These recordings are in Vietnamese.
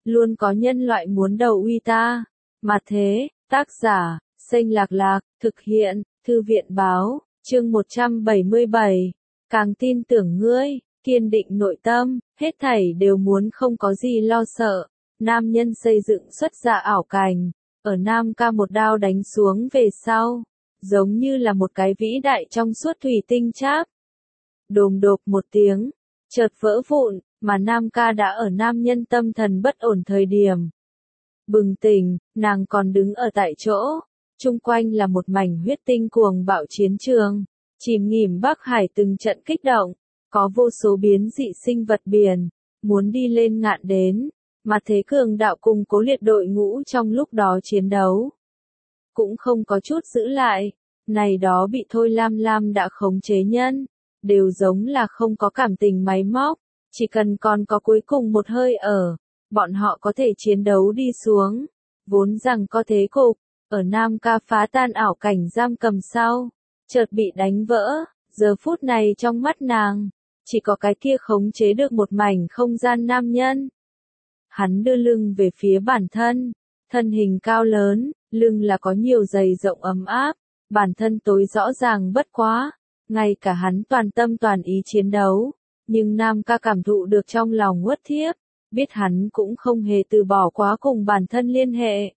luôn có nhân loại muốn đầu uy ta. Mà thế, tác giả, Xanh Lạc Lạc, thực hiện, Thư viện Báo, chương 177. Càng tin tưởng ngươi, kiên định nội tâm, hết thảy đều muốn không có gì lo sợ. Nam nhân xây dựng xuất dạ ảo cảnh, ở Nam ca một đao đánh xuống về sau, giống như là một cái vĩ đại trong suốt thủy tinh cháp. Đồm đột một tiếng, chợt vỡ vụn, mà Nam ca đã ở nam nhân tâm thần bất ổn thời điểm. Bừng tỉnh, nàng còn đứng ở tại chỗ, chung quanh là một mảnh huyết tinh cuồng bạo chiến trường, chìm nghỉm Bắc Hải từng trận kích động, có vô số biến dị sinh vật biển, muốn đi lên ngạn đến, mà thế cường đạo cùng cố liệt đội ngũ trong lúc đó chiến đấu. Cũng không có chút giữ lại, này đó bị Thôi Lam Lam đã khống chế nhân, đều giống là không có cảm tình máy móc, chỉ cần còn có cuối cùng một hơi ở, bọn họ có thể chiến đấu đi xuống, vốn rằng có thế cục, ở Nam ca phá tan ảo cảnh giam cầm sau, chợt bị đánh vỡ, giờ phút này trong mắt nàng, chỉ có cái kia khống chế được một mảnh không gian nam nhân. Hắn đưa lưng về phía bản thân, thân hình cao lớn, lưng là có nhiều dày rộng ấm áp, bản thân tối rõ ràng bất quá, ngay cả hắn toàn tâm toàn ý chiến đấu, nhưng Nam ca cảm thụ được trong lòng uất thiếp, biết hắn cũng không hề từ bỏ quá cùng bản thân liên hệ.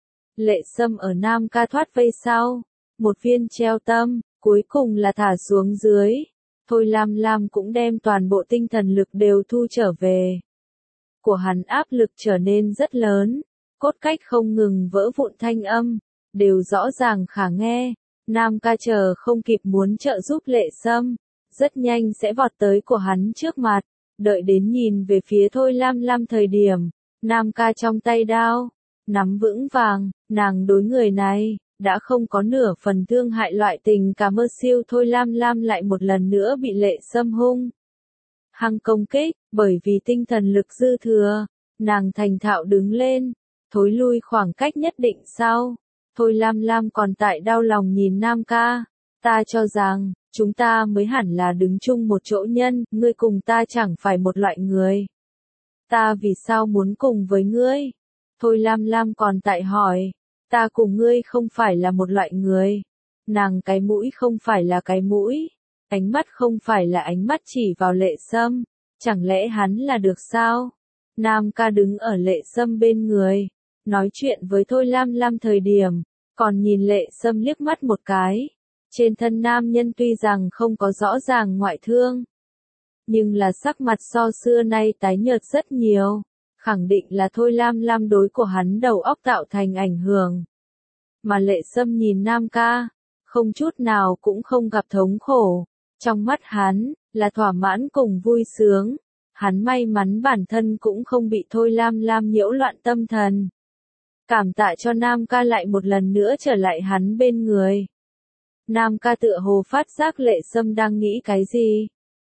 Lệ Sâm ở Nam ca thoát vây sau, một viên treo tâm, cuối cùng là thả xuống dưới, Thôi Lam Lam cũng đem toàn bộ tinh thần lực đều thu trở về. Của hắn áp lực trở nên rất lớn, cốt cách không ngừng vỡ vụn thanh âm, đều rõ ràng khả nghe. Nam ca chờ không kịp muốn trợ giúp Lệ Sâm, rất nhanh sẽ vọt tới của hắn trước mặt, đợi đến nhìn về phía Thôi Lam Lam thời điểm, Nam ca trong tay đao, nắm vững vàng, nàng đối người này, đã không có nửa phần thương hại loại tình cả mơ siêu. Thôi Lam Lam lại một lần nữa bị Lệ Sâm hung hăng công kích, bởi vì tinh thần lực dư thừa, nàng thành thạo đứng lên, thối lui khoảng cách nhất định sau. Thôi Lam Lam còn tại đau lòng nhìn Nam ca, ta cho rằng, chúng ta mới hẳn là đứng chung một chỗ nhân, ngươi cùng ta chẳng phải một loại người. Ta vì sao muốn cùng với ngươi? Thôi Lam Lam còn tại hỏi, ta cùng ngươi không phải là một loại người. Nàng cái mũi không phải là cái mũi, ánh mắt không phải là ánh mắt chỉ vào Lệ Sâm, chẳng lẽ hắn là được sao? Nam ca đứng ở Lệ Sâm bên người, nói chuyện với Thôi Lam Lam thời điểm, còn nhìn Lệ Sâm liếc mắt một cái. Trên thân nam nhân tuy rằng không có rõ ràng ngoại thương, nhưng là sắc mặt so xưa nay tái nhợt rất nhiều, khẳng định là Thôi Lam Lam đối của hắn đầu óc tạo thành ảnh hưởng. Mà Lệ Sâm nhìn Nam ca, không chút nào cũng không gặp thống khổ, trong mắt hắn, là thỏa mãn cùng vui sướng, hắn may mắn bản thân cũng không bị Thôi Lam Lam nhiễu loạn tâm thần. Cảm tạ cho Nam ca lại một lần nữa trở lại hắn bên người. Nam ca tựa hồ phát giác Lệ Sâm đang nghĩ cái gì.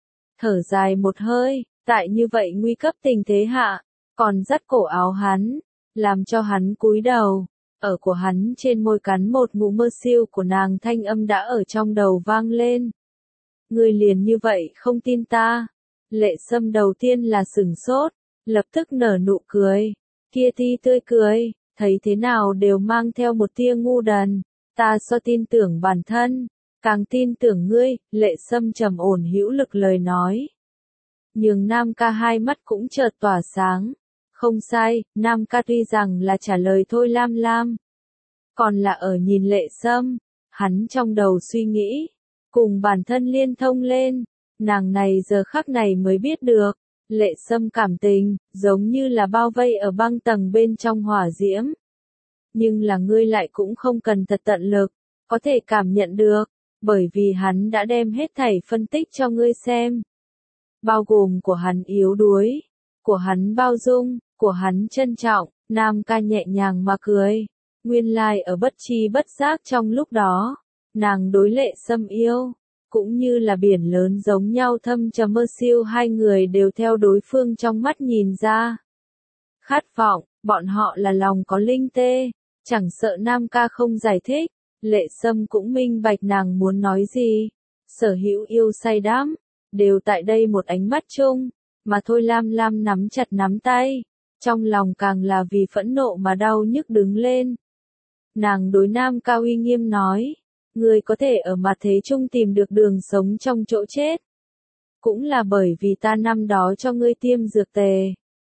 Thở dài một hơi, tại như vậy nguy cấp tình thế hạ, còn dắt cổ áo hắn, làm cho hắn cúi đầu, ở của hắn trên môi cắn một ngụm mơ siêu của nàng, thanh âm đã ở trong đầu vang lên. Ngươi liền như vậy không tin ta? Lệ Sâm đầu tiên là sửng sốt, lập tức nở nụ cười, kia thi tươi cười, thấy thế nào đều mang theo một tia ngu đần. Ta so tin tưởng bản thân, càng tin tưởng ngươi. Lệ Sâm trầm ổn hữu lực lời nói. Nhưng Nam ca hai mắt cũng chợt tỏa sáng. Không sai, Nam ca tuy rằng là trả lời Thôi Lam Lam, còn là ở nhìn Lệ Sâm, hắn trong đầu suy nghĩ, cùng bản thân liên thông lên, nàng này giờ khắc này mới biết được, Lệ Sâm cảm tình, giống như là bao vây ở băng tầng bên trong hỏa diễm. Nhưng là ngươi lại cũng không cần thật tận lực, có thể cảm nhận được, bởi vì hắn đã đem hết thảy phân tích cho ngươi xem. Bao gồm của hắn yếu đuối, của hắn bao dung, của hắn trân trọng. Nam ca nhẹ nhàng mà cười, nguyên lai ở bất tri bất giác trong lúc đó, nàng đối Lệ Sâm yêu, cũng như là biển lớn giống nhau thâm trầm mơ siêu, hai người đều theo đối phương trong mắt nhìn ra. Khát vọng, bọn họ là lòng có linh tê. Chẳng sợ Nam ca không giải thích, Lệ Sâm cũng minh bạch nàng muốn nói gì. Sở hữu yêu say đắm, đều tại đây một ánh mắt chung, mà Thôi Lam Lam nắm chặt nắm tay, trong lòng càng là vì phẫn nộ mà đau nhức đứng lên. Nàng đối Nam Ca uy nghiêm nói, ngươi có thể ở mặt thế chung tìm được đường sống trong chỗ chết. Cũng là bởi vì ta năm đó cho ngươi tiêm dược tề.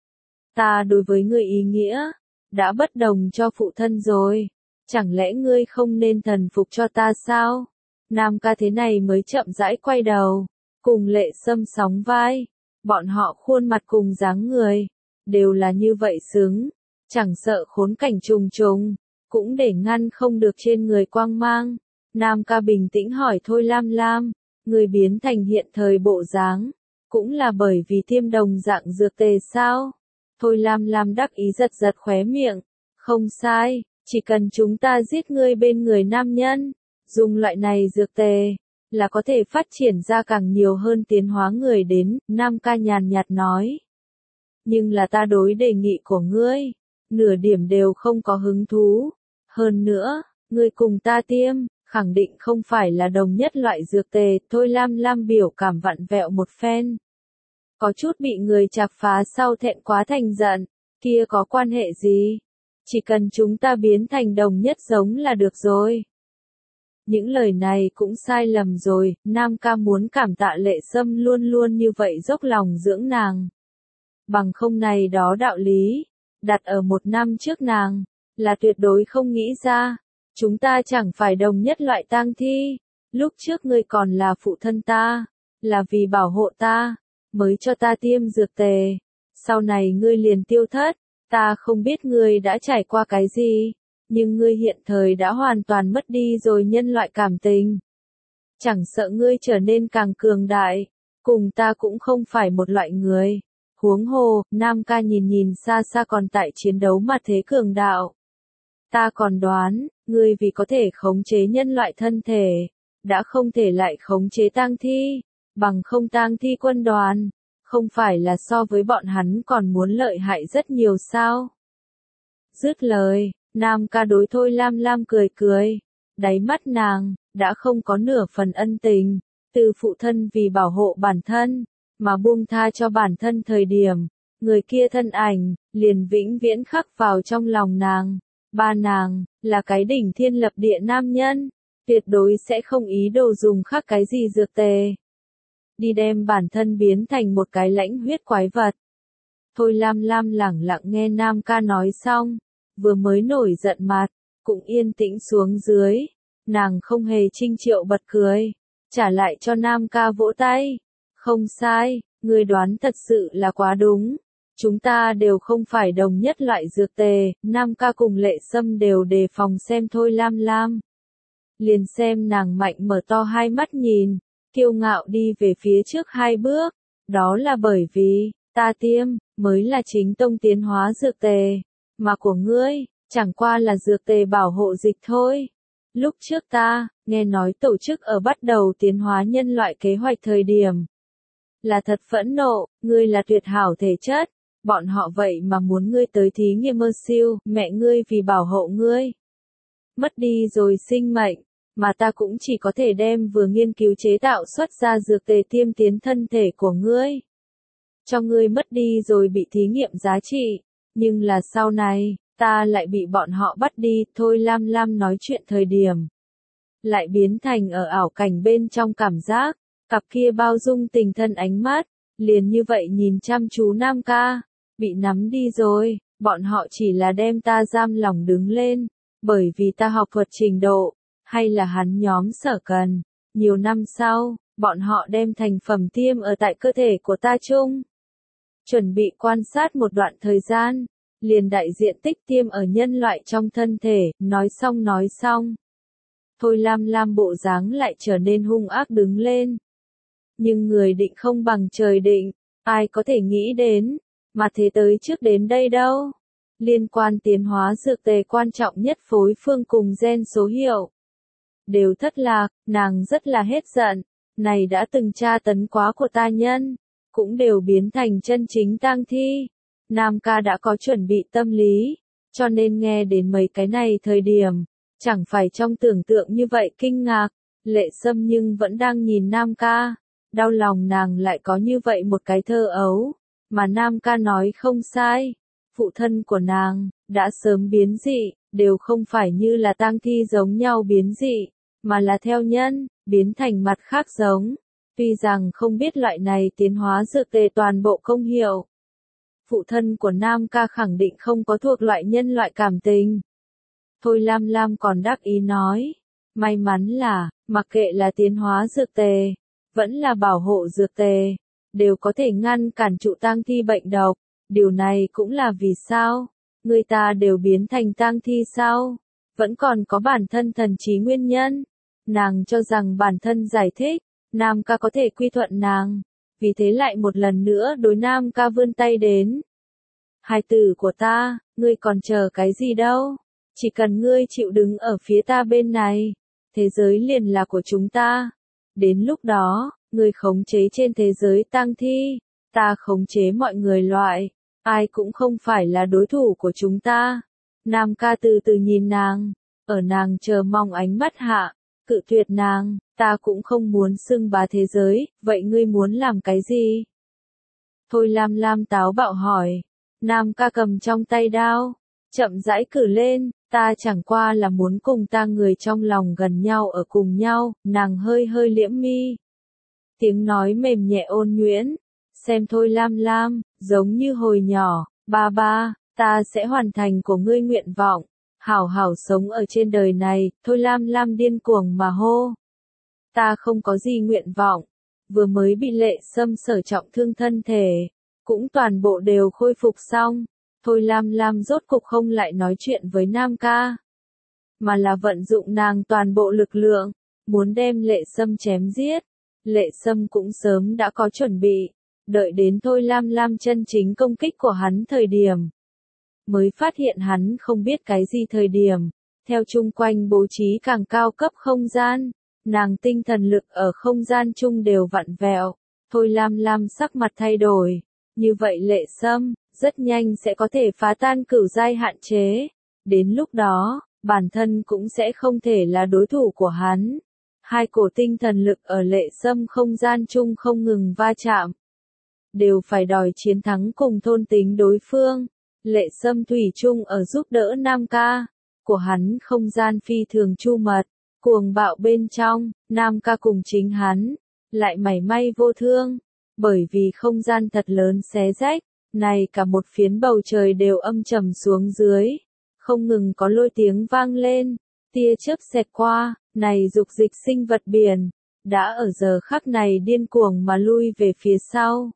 Ta đối với ngươi ý nghĩa, đã bất đồng cho phụ thân rồi. Chẳng lẽ ngươi không nên thần phục cho ta sao? Nam Ca thế này mới chậm rãi quay đầu, cùng Lệ Sâm sóng vai. Bọn họ khuôn mặt cùng dáng người, đều là như vậy xứng, chẳng sợ khốn cảnh trùng trùng, cũng để ngăn không được trên người quang mang. Nam Ca bình tĩnh hỏi Thôi Lam Lam, người biến thành hiện thời bộ dáng, cũng là bởi vì tiêm đồng dạng dược tề sao? Thôi Lam Lam đắc ý giật giật khóe miệng, không sai, chỉ cần chúng ta giết ngươi bên người nam nhân, dùng loại này dược tề, là có thể phát triển ra càng nhiều hơn tiến hóa người đến, Nam Ca nhàn nhạt nói. Nhưng là ta đối đề nghị của ngươi, nửa điểm đều không có hứng thú. Hơn nữa, ngươi cùng ta tiêm, khẳng định không phải là đồng nhất loại dược tề, Thôi Lam Lam biểu cảm vặn vẹo một phen. Có chút bị người chọc phá sau thẹn quá thành giận, kia có quan hệ gì? Chỉ cần chúng ta biến thành đồng nhất giống là được rồi. Những lời này cũng sai lầm rồi, Nam Ca muốn cảm tạ Lệ Sâm luôn luôn như vậy dốc lòng dưỡng nàng. Bằng không này đó đạo lý, đặt ở 1 năm trước nàng, là tuyệt đối không nghĩ ra. Chúng ta chẳng phải đồng nhất loại tang thi, lúc trước ngươi còn là phụ thân ta, là vì bảo hộ ta, mới cho ta tiêm dược tề. Sau này ngươi liền tiêu thất, ta không biết ngươi đã trải qua cái gì, nhưng ngươi hiện thời đã hoàn toàn mất đi rồi nhân loại cảm tình. Chẳng sợ ngươi trở nên càng cường đại, cùng ta cũng không phải một loại người. Huống hồ, Nam Ca nhìn nhìn xa xa còn tại chiến đấu mà thế cường đạo. Ta còn đoán, ngươi vì có thể khống chế nhân loại thân thể, đã không thể lại khống chế tang thi, bằng không tang thi quân đoàn, không phải là so với bọn hắn còn muốn lợi hại rất nhiều sao? Dứt lời, Nam Ca đối Thôi Lam Lam cười cười, đáy mắt nàng, đã không có nửa phần ân tình, từ phụ thân vì bảo hộ bản thân, mà buông tha cho bản thân thời điểm, người kia thân ảnh, liền vĩnh viễn khắc vào trong lòng nàng. Ba nàng, là cái đỉnh thiên lập địa nam nhân, tuyệt đối sẽ không ý đồ dùng khắc cái gì dược tề. Đi đem bản thân biến thành một cái lãnh huyết quái vật. Thôi Lam Lam lẳng lặng nghe Nam Ca nói xong, vừa mới nổi giận mặt, cũng yên tĩnh xuống dưới. Nàng không hề trinh triệu bật cười, trả lại cho Nam Ca vỗ tay. Không sai, ngươi đoán thật sự là quá đúng. Chúng ta đều không phải đồng nhất loại dược tề, Nam Ca cùng Lệ Sâm đều đề phòng xem Thôi Lam Lam. Liền xem nàng mạnh mở to hai mắt nhìn, kiêu ngạo đi về phía trước 2 bước, đó là bởi vì, ta tiêm, mới là chính tông tiến hóa dược tề, mà của ngươi, chẳng qua là dược tề bảo hộ dịch thôi. Lúc trước ta, nghe nói tổ chức ở bắt đầu tiến hóa nhân loại kế hoạch thời điểm. Là thật phẫn nộ, ngươi là tuyệt hảo thể chất. Bọn họ vậy mà muốn ngươi tới thí nghiệm mơ siêu, mẹ ngươi vì bảo hộ ngươi. Mất đi rồi sinh mệnh, mà ta cũng chỉ có thể đem vừa nghiên cứu chế tạo xuất ra dược tề tiêm tiến thân thể của ngươi. Cho ngươi mất đi rồi bị thí nghiệm giá trị, nhưng là sau này, ta lại bị bọn họ bắt đi, Thôi Lam Lam nói chuyện thời điểm. Lại biến thành ở ảo cảnh bên trong cảm giác, cặp kia bao dung tình thân ánh mắt, liền như vậy nhìn chăm chú Nam Ca. Bị nắm đi rồi, bọn họ chỉ là đem ta giam lỏng đứng lên, bởi vì ta học thuật trình độ, hay là hắn nhóm sở cần. Nhiều năm sau, bọn họ đem thành phẩm tiêm ở tại cơ thể của ta chung. Chuẩn bị quan sát một đoạn thời gian, liền đại diện tích tiêm ở nhân loại trong thân thể, nói xong. Thôi Lam Lam bộ dáng lại trở nên hung ác đứng lên. Nhưng người định không bằng trời định, ai có thể nghĩ đến. Mà thế tới trước đến đây đâu? Liên quan tiến hóa dược tề quan trọng nhất phối phương cùng gen số hiệu. Đều thất lạc, nàng rất là hết giận. Này đã từng tra tấn quá của ta nhân, cũng đều biến thành chân chính tang thi. Nam Ca đã có chuẩn bị tâm lý, cho nên nghe đến mấy cái này thời điểm, chẳng phải trong tưởng tượng như vậy kinh ngạc. Lệ Sâm nhưng vẫn đang nhìn Nam Ca, đau lòng nàng lại có như vậy một cái thơ ấu. Mà Nam Ca nói không sai, Phụ thân của nàng, đã sớm biến dị, đều không phải như là tang thi giống nhau biến dị, mà là theo nhân, biến thành mặt khác giống. Tuy rằng không biết loại này tiến hóa dược tề toàn bộ công hiệu. Phụ thân của Nam ca khẳng định không có thuộc loại nhân loại cảm tình. Thôi Lam Lam còn đắc ý nói, may mắn là, mặc kệ là tiến hóa dược tề, vẫn là bảo hộ dược tề, đều có thể ngăn cản trụ tang thi bệnh độc. Điều này cũng là vì sao, người ta đều biến thành tang thi sao, vẫn còn có bản thân thần trí nguyên nhân. Nàng cho rằng bản thân giải thích, Nam ca có thể quy thuận nàng, vì thế lại một lần nữa đối Nam ca vươn tay đến. Hài tử của ta, ngươi còn chờ cái gì đâu, chỉ cần ngươi chịu đứng ở phía ta bên này, thế giới liền là của chúng ta. Đến lúc đó, ngươi khống chế trên thế giới tang thi, ta khống chế mọi người loại, ai cũng không phải là đối thủ của chúng ta. Nam ca từ từ nhìn nàng, ở nàng chờ mong ánh mắt hạ, cự tuyệt nàng, ta cũng không muốn xưng bá thế giới, vậy ngươi muốn làm cái gì? Thôi Lam Lam táo bạo hỏi, Nam ca cầm trong tay đao, chậm rãi cử lên, ta chẳng qua là muốn cùng ta người trong lòng gần nhau ở cùng nhau, nàng hơi hơi liễm mi. Tiếng nói mềm nhẹ ôn nhuyễn, xem Thôi Lam Lam, giống như hồi nhỏ, ba ba, ta sẽ hoàn thành của ngươi nguyện vọng, hảo hảo sống ở trên đời này. Thôi Lam Lam điên cuồng mà hô. Ta không có gì nguyện vọng, vừa mới bị Lệ Sâm sở trọng thương thân thể, cũng toàn bộ đều khôi phục xong. Thôi Lam Lam rốt cục không lại nói chuyện với Nam ca, mà là vận dụng nàng toàn bộ lực lượng, muốn đem Lệ Sâm chém giết. Lệ Sâm cũng sớm đã có chuẩn bị, đợi đến Thôi Lam Lam chân chính công kích của hắn thời điểm, mới phát hiện hắn không biết cái gì thời điểm, theo chung quanh bố trí càng cao cấp không gian, nàng tinh thần lực ở không gian chung đều vặn vẹo. Thôi Lam Lam sắc mặt thay đổi, như vậy Lệ Sâm rất nhanh sẽ có thể phá tan cửu giai hạn chế, đến lúc đó, bản thân cũng sẽ không thể là đối thủ của hắn. Hai cổ tinh thần lực ở Lệ Sâm không gian chung không ngừng va chạm, đều phải đòi chiến thắng cùng thôn tính đối phương. Lệ Sâm thủy chung ở giúp đỡ Nam ca, của hắn không gian phi thường chu mật, cuồng bạo bên trong, Nam ca cùng chính hắn, lại mảy may vô thương, bởi vì không gian thật lớn xé rách, này cả một phiến bầu trời đều âm trầm xuống dưới, không ngừng có lôi tiếng vang lên, tia chớp xẹt qua, này dục dịch sinh vật biển, đã ở giờ khắc này điên cuồng mà lui về phía sau.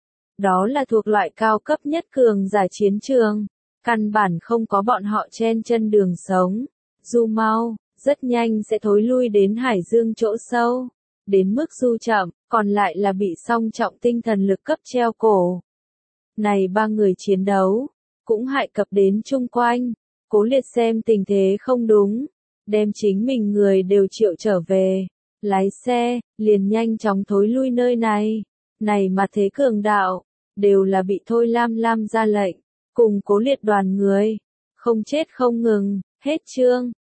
Đó là thuộc loại cao cấp nhất cường giả chiến trường, căn bản không có bọn họ chen chân đường sống. Du mau, rất nhanh sẽ thối lui đến hải dương chỗ sâu, đến mức du chậm, còn lại là bị song trọng tinh thần lực cấp treo cổ. Này ba người chiến đấu, cũng hại cập đến chung quanh, Cố Liệt xem tình thế không đúng, đem chính mình người đều triệu trở về, lái xe, liền nhanh chóng thối lui nơi này. Này mà thế cường đạo, đều là bị Thôi Lam Lam ra lệnh, cùng Cố Liệt đoàn người, không chết không ngừng. Hết chương.